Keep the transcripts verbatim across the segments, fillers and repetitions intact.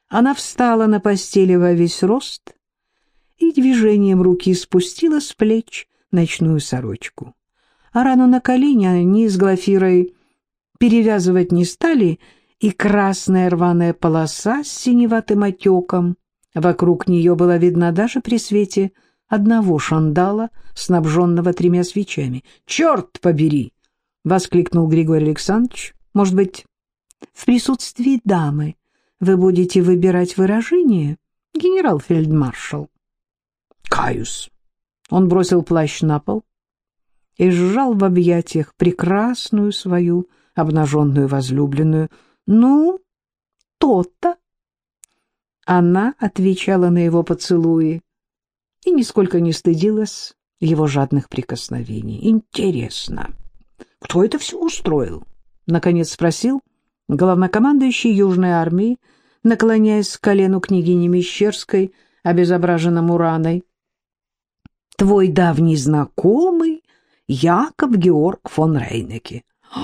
Она встала на постели во весь рост и движением руки спустила с плеч ночную сорочку. А рану на колене они с Глафирой перевязывать не стали, и красная рваная полоса с синеватым отеком вокруг нее была видна даже при свете одного шандала, снабженного тремя свечами. «Черт побери!» — воскликнул Григорий Александрович. «Может быть, в присутствии дамы вы будете выбирать выражение, генерал-фельдмаршал?» «Каюсь!» Он бросил плащ на пол и сжал в объятиях прекрасную свою обнаженную возлюбленную. «Ну, то-то!» Она отвечала на его поцелуи и нисколько не стыдилась его жадных прикосновений. «Интересно, кто это все устроил?» — наконец спросил главнокомандующий Южной армии, наклоняясь к колену княгини Мещерской, обезображенному раной. «Твой давний знакомый Яков Георг фон Рейнеке».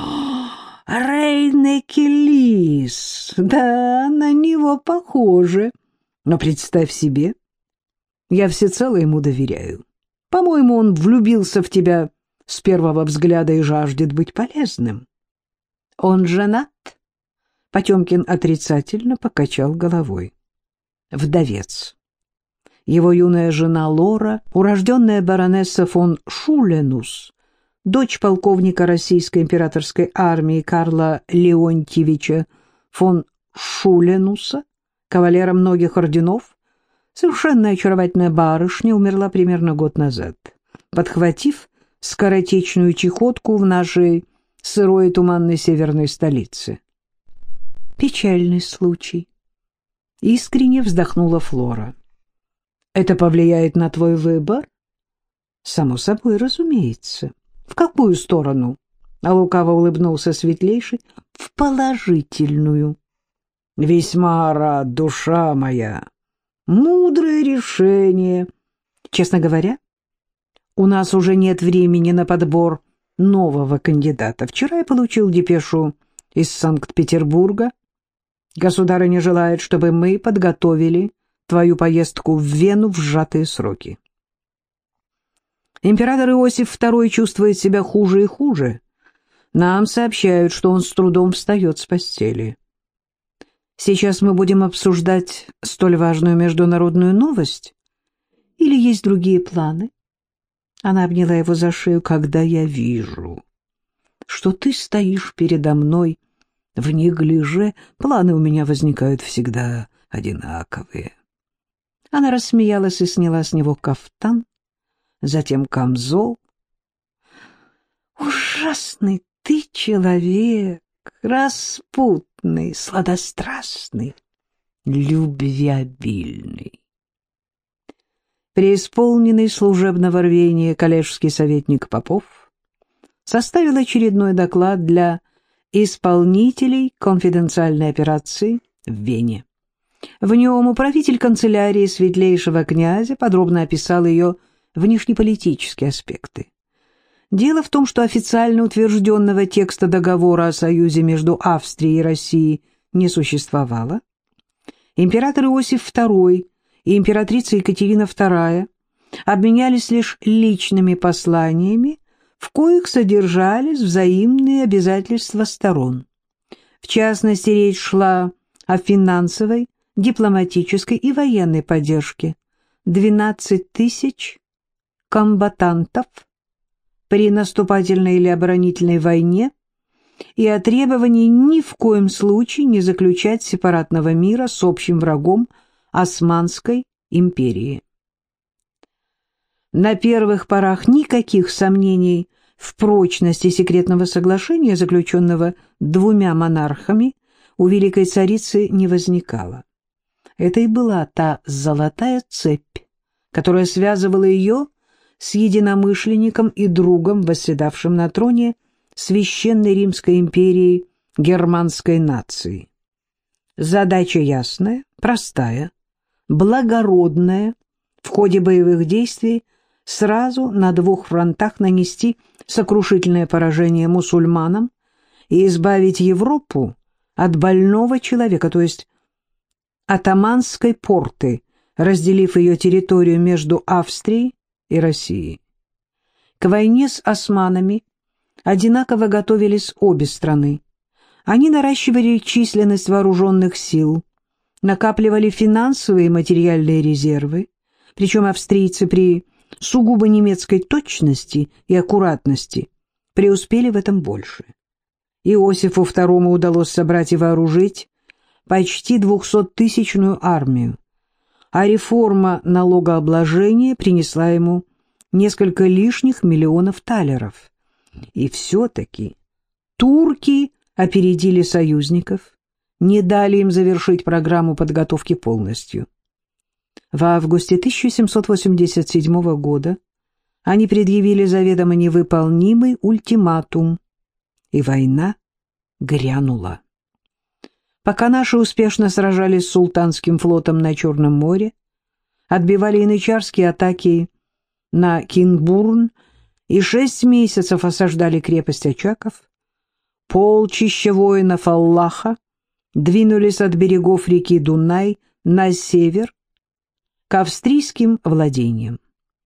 «Рейнеке-лис! Да, на него похоже. Но представь себе, я всецело ему доверяю. По-моему, он влюбился в тебя с первого взгляда и жаждет быть полезным». «Он женат?» Потемкин отрицательно покачал головой. «Вдовец. Его юная жена Лора, урожденная баронесса фон Шуленус, дочь полковника российской императорской армии Карла Леонтьевича фон Шуленуса, кавалера многих орденов, совершенно очаровательная барышня, умерла примерно год назад, подхватив скоротечную чехотку в нашей сырой и туманной северной столице. «Печальный случай», — искренне вздохнула Флора. «Это повлияет на твой выбор?» «Само собой, разумеется». «В какую сторону?» — а лукаво улыбнулся светлейший. «В положительную». «Весьма рад, душа моя. Мудрое решение. Честно говоря, у нас уже нет времени на подбор нового кандидата. Вчера я получил депешу из Санкт-Петербурга. Государыня желает, чтобы мы подготовили твою поездку в Вену в сжатые сроки. Император Иосиф второй чувствует себя хуже и хуже. Нам сообщают, что он с трудом встает с постели. Сейчас мы будем обсуждать столь важную международную новость? Или есть другие планы?» Она обняла его за шею. «Когда я вижу, что ты стоишь передо мной в неглиже, планы у меня возникают всегда одинаковые». Она рассмеялась и сняла с него кафтан, затем камзол. «Ужасный ты человек, распутный, сладострастный, любвеобильный». Преисполненный служебного рвения коллежский советник Попов составил очередной доклад для исполнителей конфиденциальной операции в Вене. В нем управитель канцелярии светлейшего князя подробно описал ее внешнеполитические аспекты. Дело в том, что официально утвержденного текста договора о союзе между Австрией и Россией не существовало. Император Иосиф второй и императрица Екатерина вторая обменялись лишь личными посланиями, в коих содержались взаимные обязательства сторон. В частности, речь шла о финансовой, дипломатической и военной поддержке. двенадцать тысяч комбатантов при наступательной или оборонительной войне и о требовании ни в коем случае не заключать сепаратного мира с общим врагом Османской империи. На первых порах никаких сомнений в прочности секретного соглашения, заключенного двумя монархами, у великой царицы не возникало. Это и была та золотая цепь, которая связывала ее с единомышленником и другом, восседавшим на троне Священной Римской империи германской нации. Задача ясная, простая, благородная, в ходе боевых действий сразу на двух фронтах нанести сокрушительное поражение мусульманам и избавить Европу от больного человека, то есть Атаманской порты, разделив ее территорию между Австрией и Россией. К войне с османами одинаково готовились обе страны. Они наращивали численность вооруженных сил, накапливали финансовые и материальные резервы, причем австрийцы при сугубо немецкой точности и аккуратности преуспели в этом больше. Иосифу второму удалось собрать и вооружить почти двухсоттысячную армию, а реформа налогообложения принесла ему несколько лишних миллионов талеров. И все-таки турки опередили союзников, не дали им завершить программу подготовки полностью. В августе тысяча семьсот восемьдесят седьмого года они предъявили заведомо невыполнимый ультиматум, и война грянула. Пока наши успешно сражались с султанским флотом на Черном море, отбивали янычарские атаки на Кингбурн и шесть месяцев осаждали крепость Очаков, полчища воинов Аллаха двинулись от берегов реки Дунай на север к австрийским владениям.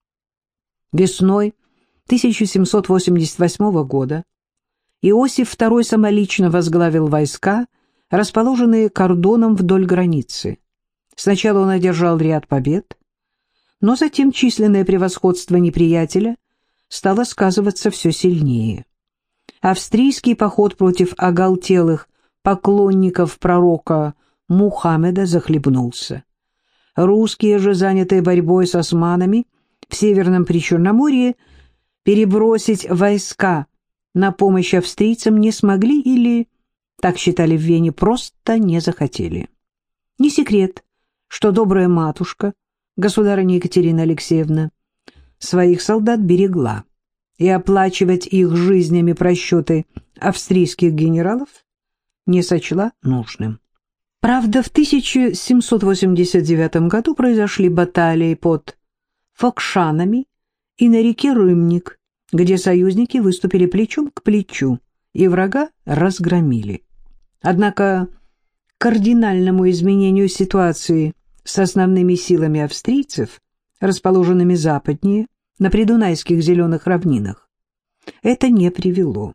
Весной тысяча семьсот восемьдесят восьмого года Иосиф второй самолично возглавил войска, расположенные кордоном вдоль границы. Сначала он одержал ряд побед, но затем численное превосходство неприятеля стало сказываться все сильнее. Австрийский поход против оголтелых поклонников пророка Мухаммеда захлебнулся. Русские же, занятые борьбой с османами в Северном Причерноморье, перебросить войска на помощь австрийцам не смогли или, так считали в Вене, просто не захотели. Не секрет, что добрая матушка, государыня Екатерина Алексеевна, своих солдат берегла, и оплачивать их жизнями просчеты австрийских генералов не сочла нужным. Правда, в тысяча семьсот восемьдесят девятом году произошли баталии под Фокшанами и на реке Рымник, где союзники выступили плечом к плечу и врага разгромили. Однако к кардинальному изменению ситуации с основными силами австрийцев, расположенными западнее, на придунайских зеленых равнинах, это не привело.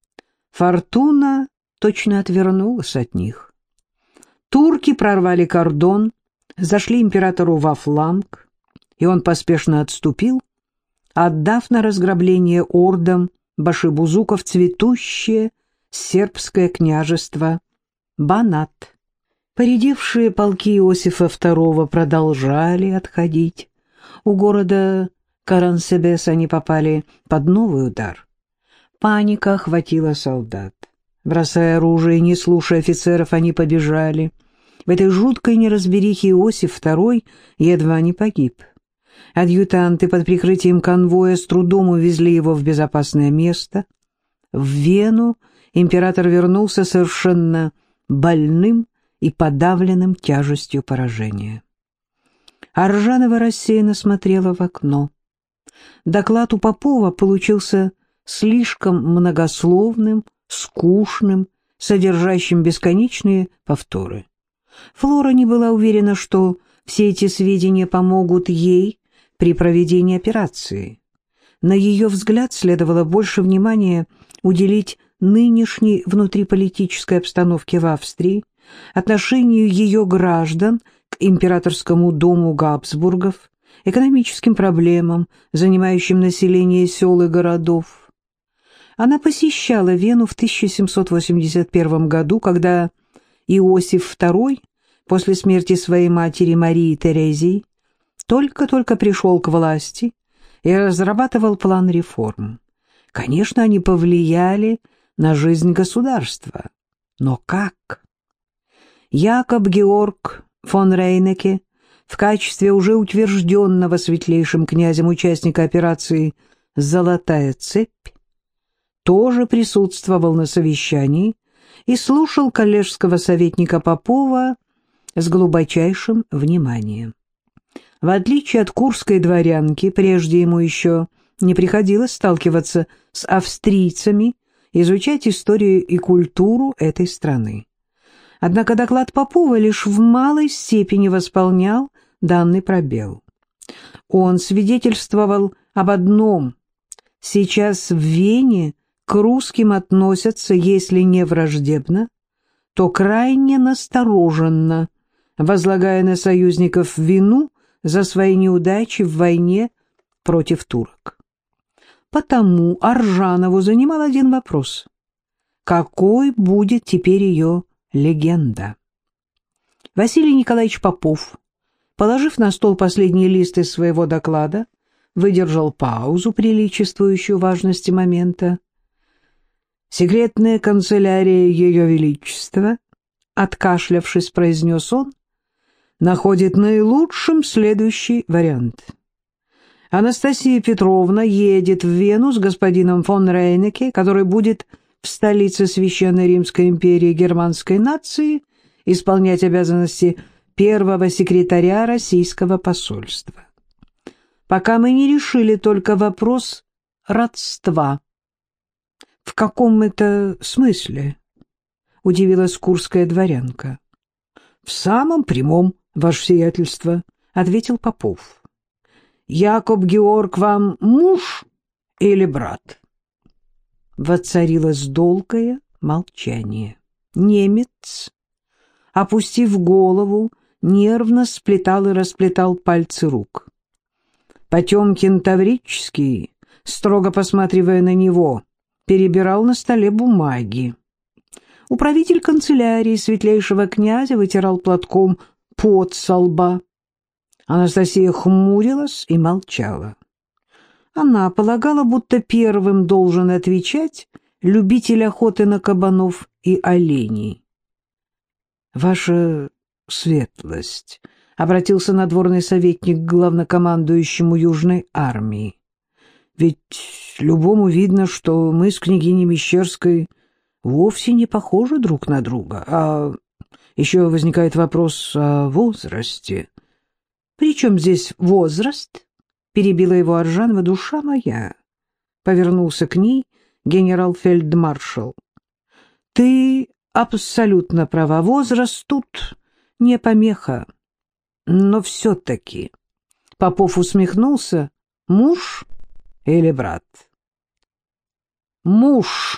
Фортуна точно отвернулась от них. Турки прорвали кордон, зашли императору во фланг, и он поспешно отступил, отдав на разграбление ордам башибузуков цветущее сербское княжество Банат. Поредевшие полки Иосифа второго продолжали отходить. У города Карансебес они попали под новый удар. Паника охватила солдат. Бросая оружие и не слушая офицеров, они побежали. В этой жуткой неразберихе Иосиф второй едва не погиб. Адъютанты под прикрытием конвоя с трудом увезли его в безопасное место. В Вену император вернулся совершенно больным и подавленным тяжестью поражения. Аржанова рассеянно смотрела в окно. Доклад у Попова получился слишком многословным, скучным, содержащим бесконечные повторы. Флора не была уверена, что все эти сведения помогут ей при проведении операции. На ее взгляд следовало больше внимания уделить нынешней внутриполитической обстановке в Австрии, отношению ее граждан к императорскому дому Габсбургов, экономическим проблемам, занимающим население сел и городов. Она посещала Вену в тысяча семьсот восемьдесят первом году, когда Иосиф второй, после смерти своей матери Марии Терезии, только-только пришел к власти и разрабатывал план реформ. Конечно, они повлияли на жизнь государства. Но как? Якоб Георг фон Рейнеке в качестве уже утвержденного светлейшим князем участника операции «Золотая цепь» тоже присутствовал на совещании и слушал коллежского советника Попова с глубочайшим вниманием. В отличие от курской дворянки, прежде ему еще не приходилось сталкиваться с австрийцами, изучать историю и культуру этой страны. Однако доклад Попова лишь в малой степени восполнял данный пробел. Он свидетельствовал об одном: сейчас в Вене к русским относятся, если не враждебно, то крайне настороженно, возлагая на союзников вину за свои неудачи в войне против турок. Потому Аржанову занимал один вопрос: какой будет теперь ее легенда? Василий Николаевич Попов, положив на стол последний лист из своего доклада, выдержал паузу, приличествующую важности момента. «Секретная канцелярия Ее Величества», — откашлявшись, произнес он, — находит наилучшим следующий вариант. Анастасия Петровна едет в Вену с господином фон Рейнеке, который будет в столице Священной Римской империи германской нации исполнять обязанности первого секретаря российского посольства. Пока мы не решили только вопрос родства. — В каком это смысле? — удивилась курская дворянка. — В самом прямом, ваше сиятельство, — ответил Попов. — Якоб Георг вам муж или брат? Воцарилось долгое молчание. Немец, опустив голову, нервно сплетал и расплетал пальцы рук. Потемкин Таврический, строго посматривая на него, перебирал на столе бумаги. Управитель канцелярии светлейшего князя вытирал платком пот со лба. Анастасия хмурилась и молчала. Она полагала, будто первым должен отвечать любитель охоты на кабанов и оленей. «Ваша светлость», — обратился надворный советник к главнокомандующему Южной армии, «ведь любому видно, что мы с княгиней Мещерской вовсе не похожи друг на друга, а еще возникает вопрос о возрасте». «При чем здесь возраст?» — перебила его Аржанова. «Душа моя», — повернулся к ней генерал-фельдмаршал. «Ты абсолютно права, возраст тут не помеха. Но все-таки...» — Попов усмехнулся. «Муж или брат?» «Муж!»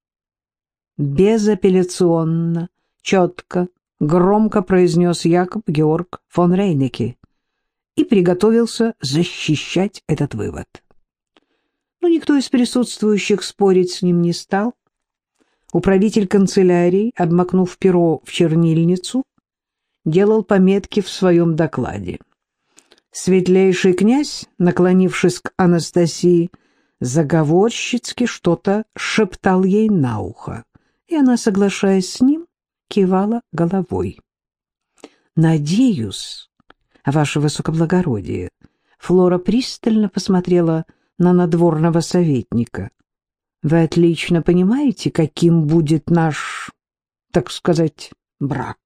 Безапелляционно, четко, громко произнес Якоб Георг фон Рейнеке и приготовился защищать этот вывод. Но никто из присутствующих спорить с ним не стал. Управитель канцелярии, обмакнув перо в чернильницу, делал пометки в своем докладе. Светлейший князь, наклонившись к Анастасии, заговорщицки что-то шептал ей на ухо, и она, соглашаясь с ним, кивала головой. «Надеюсь, ваше высокоблагородие», — Флора пристально посмотрела на надворного советника, «вы отлично понимаете, каким будет наш, так сказать, брак?»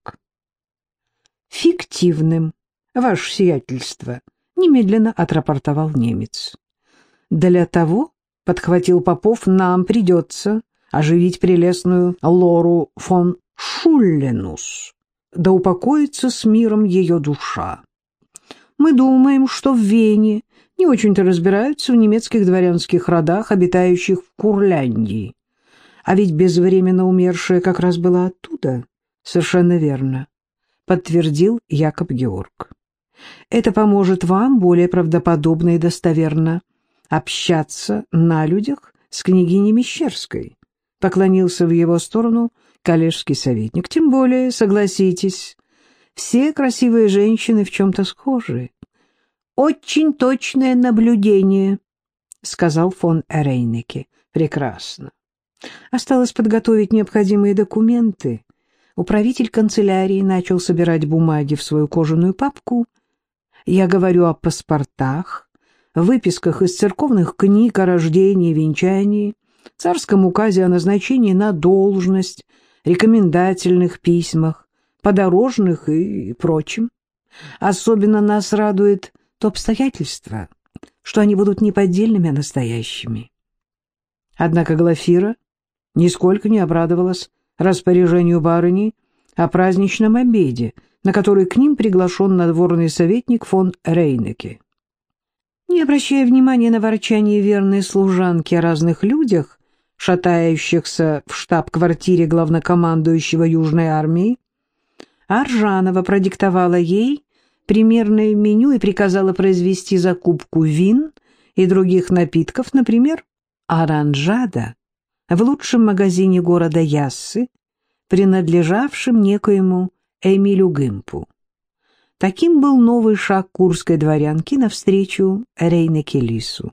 «Фиктивным, ваше сиятельство», — немедленно отрапортовал немец. «Для того, — подхватил Попов, — нам придется оживить прелестную Лору фон Шулленус, да упокоится с миром ее душа. Мы думаем, что в Вене не очень-то разбираются в немецких дворянских родах, обитающих в Курляндии. А ведь безвременно умершая как раз была оттуда». «Совершенно верно», — подтвердил Якоб Георг. «Это поможет вам более правдоподобно и достоверно общаться на людях с княгиней Мещерской», — поклонился в его сторону коллежский советник. «Тем более, согласитесь, все красивые женщины в чем-то схожи». «Очень точное наблюдение», — сказал фон Рейнеке. «Прекрасно. Осталось подготовить необходимые документы». Управитель канцелярии начал собирать бумаги в свою кожаную папку. «Я говорю о паспортах, выписках из церковных книг о рождении, венчании, царском указе о назначении на должность, рекомендательных письмах, подорожных и прочем. Особенно нас радует то обстоятельство, что они будут не поддельными, а настоящими». Однако Глафира нисколько не обрадовалась распоряжению барыни о праздничном обеде, на который к ним приглашен надворный советник фон Рейнеке. Не обращая внимания на ворчание верной служанки о разных людях, шатающихся в штаб-квартире главнокомандующего Южной армии, Аржанова продиктовала ей примерное меню и приказала произвести закупку вин и других напитков, например, оранжада, в лучшем магазине города Яссы, принадлежавшем некоему Эмилю Гымпу. Таким был новый шаг курской дворянки навстречу Рейнеке Лису.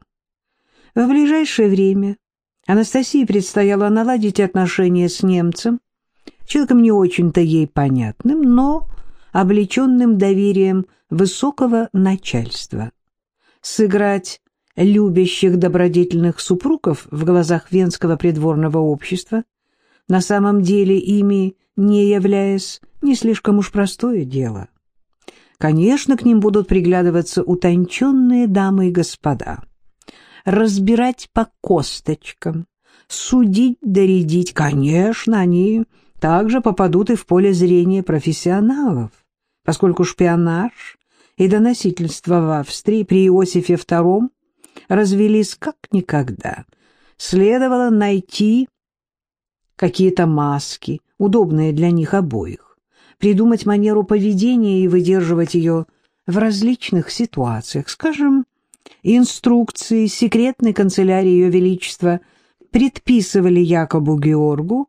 В ближайшее время Анастасии предстояло наладить отношения с немцем, человеком не очень-то ей понятным, но облеченным доверием высокого начальства, сыграть любящих добродетельных супругов в глазах венского придворного общества, на самом деле ими не являясь, не слишком уж простое дело. Конечно, к ним будут приглядываться утонченные дамы и господа, разбирать по косточкам, судить, доредить. Конечно, они также попадут и в поле зрения профессионалов, поскольку шпионаж и доносительство в Австрии при Иосифе втором развелись как никогда. Следовало найти какие-то маски, удобные для них обоих, придумать манеру поведения и выдерживать ее в различных ситуациях. Скажем, инструкции секретной канцелярии Ее Величества предписывали Якобу Георгу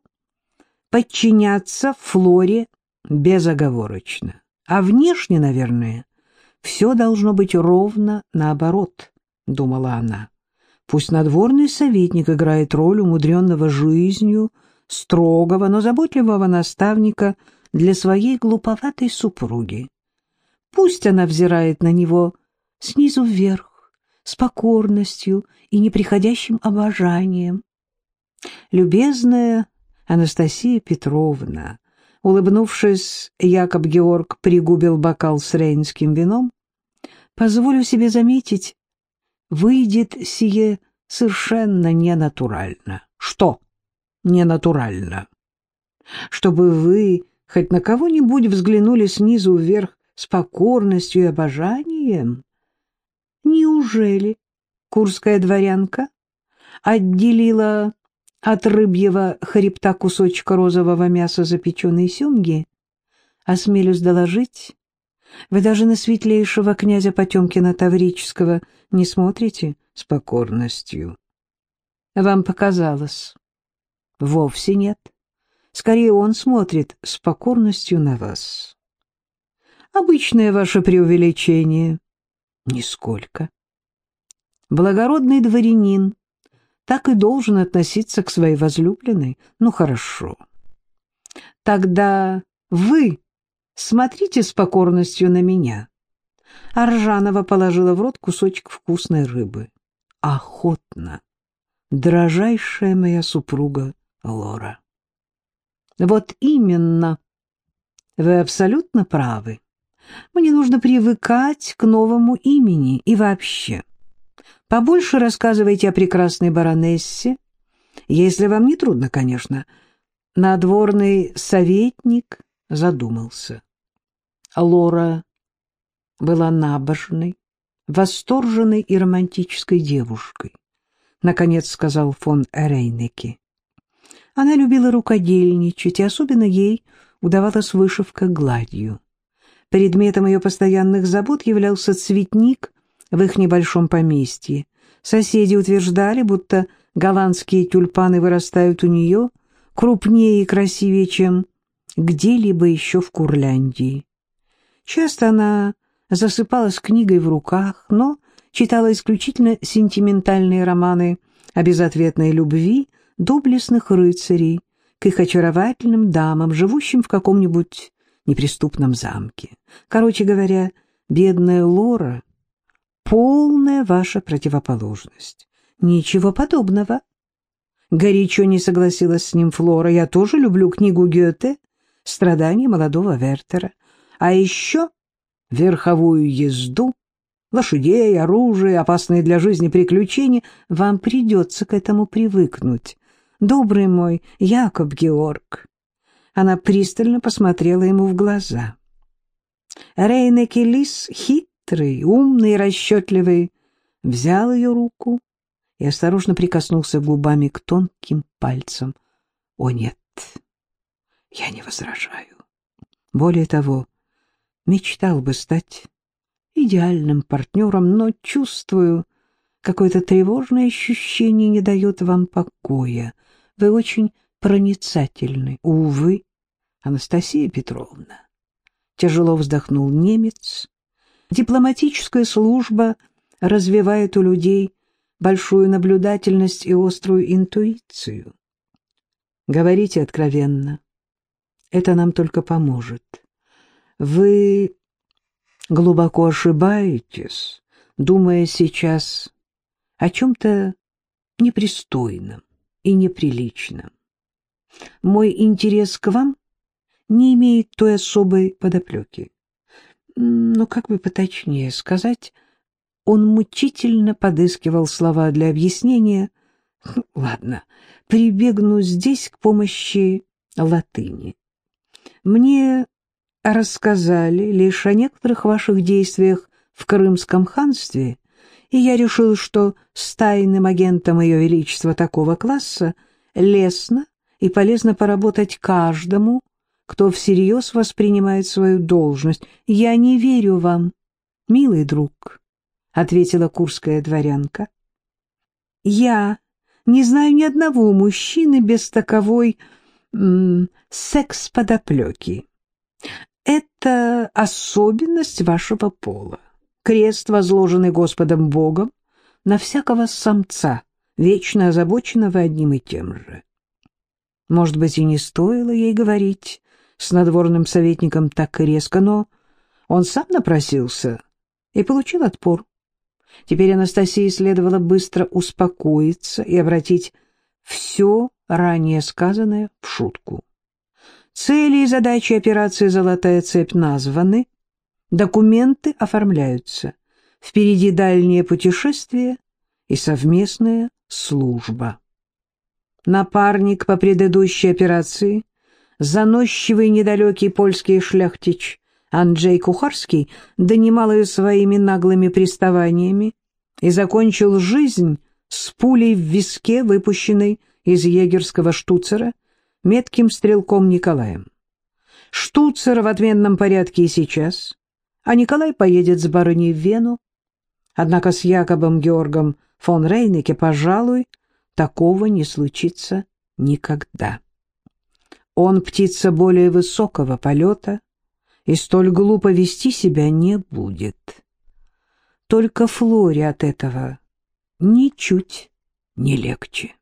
подчиняться Флоре безоговорочно. А внешне, наверное, все должно быть ровно наоборот, думала она. Пусть надворный советник играет роль умудренного жизнью, строгого, но заботливого наставника для своей глуповатой супруги. Пусть она взирает на него снизу вверх, с покорностью и неприходящим обожанием. Любезная Анастасия Петровна, улыбнувшись, Якоб Георг пригубил бокал с рейнским вином. Позволю себе заметить, выйдет сие совершенно ненатурально. Что ненатурально? Чтобы вы хоть на кого-нибудь взглянули снизу вверх с покорностью и обожанием? Неужели курская дворянка отделила от рыбьего хребта кусочка розового мяса запеченной семги? Осмелюсь доложить, вы даже на светлейшего князя Потемкина Таврического не смотрите с покорностью. Вам показалось? Вовсе нет. Скорее, он смотрит с покорностью на вас. Обычное ваше преувеличение. Нисколько. Благородный дворянин так и должен относиться к своей возлюбленной. Ну, хорошо. Тогда вы смотрите с покорностью на меня. Аржанова положила в рот кусочек вкусной рыбы. Охотно, дорожайшая моя супруга Лора. Вот именно. Вы абсолютно правы. Мне нужно привыкать к новому имени и вообще. Побольше рассказывайте о прекрасной баронессе, если вам не трудно, конечно. Надворный советник задумался. Лора была набожной, восторженной и романтической девушкой, наконец сказал фон Рейнеке. Она любила рукодельничать, и особенно ей удавалась вышивка гладью. Предметом ее постоянных забот являлся цветник в их небольшом поместье. Соседи утверждали, будто голландские тюльпаны вырастают у нее крупнее и красивее, чем где-либо еще в Курляндии. Часто она засыпалась книгой в руках, но читала исключительно сентиментальные романы о безответной любви доблестных рыцарей к их очаровательным дамам, живущим в каком-нибудь неприступном замке. Короче говоря, бедная Лора — полная ваша противоположность. Ничего подобного. Горячо не согласилась с ним Флора. Я тоже люблю книгу Гёте «Страдания молодого Вертера». А еще верховую езду, лошадей, оружие, опасные для жизни приключения. Вам придется к этому привыкнуть, добрый мой Якоб Георг. Она пристально посмотрела ему в глаза. Рейнеке Лис, хитрый, умный и расчетливый, взял ее руку и осторожно прикоснулся губами к тонким пальцам. О нет, я не возражаю. Более того, мечтал бы стать идеальным партнером, но чувствую, какое-то тревожное ощущение не дает вам покоя. Вы очень проницательны. Увы, Анастасия Петровна. Тяжело вздохнул немец. Дипломатическая служба развивает у людей большую наблюдательность и острую интуицию. Говорите откровенно. Это нам только поможет. Вы глубоко ошибаетесь, думая сейчас о чем-то непристойном и неприличном. Мой интерес к вам не имеет той особой подоплеки. Но как бы поточнее сказать, он мучительно подыскивал слова для объяснения. Ладно, прибегну здесь к помощи латыни. Мне рассказали лишь о некоторых ваших действиях в Крымском ханстве, и я решил, что с тайным агентом Ее Величества такого класса лестно и полезно поработать каждому, кто всерьез воспринимает свою должность. Я не верю вам, милый друг, — ответила курская дворянка. Я не знаю ни одного мужчины без таковой м, секс-подоплеки. Это особенность вашего пола. Крест, возложенный Господом Богом на всякого самца, вечно озабоченного одним и тем же. Может быть, и не стоило ей говорить с надворным советником так резко, но он сам напросился и получил отпор. Теперь Анастасии следовало быстро успокоиться и обратить все ранее сказанное в шутку. Цели и задачи операции «Золотая цепь» названы, документы оформляются. Впереди дальнее путешествие и совместная служба. Напарник по предыдущей операции, заносчивый недалекий польский шляхтич Анджей Кухарский, донимал ее своими наглыми приставаниями и закончил жизнь с пулей в виске, выпущенной из егерского штуцера, метким стрелком Николаем. Штуцер в отменном порядке и сейчас, а Николай поедет с барыней в Вену. Однако с Якобом Георгом фон Рейнеке, пожалуй, такого не случится никогда. Он птица более высокого полета и столь глупо вести себя не будет. Только Флоре от этого ничуть не легче.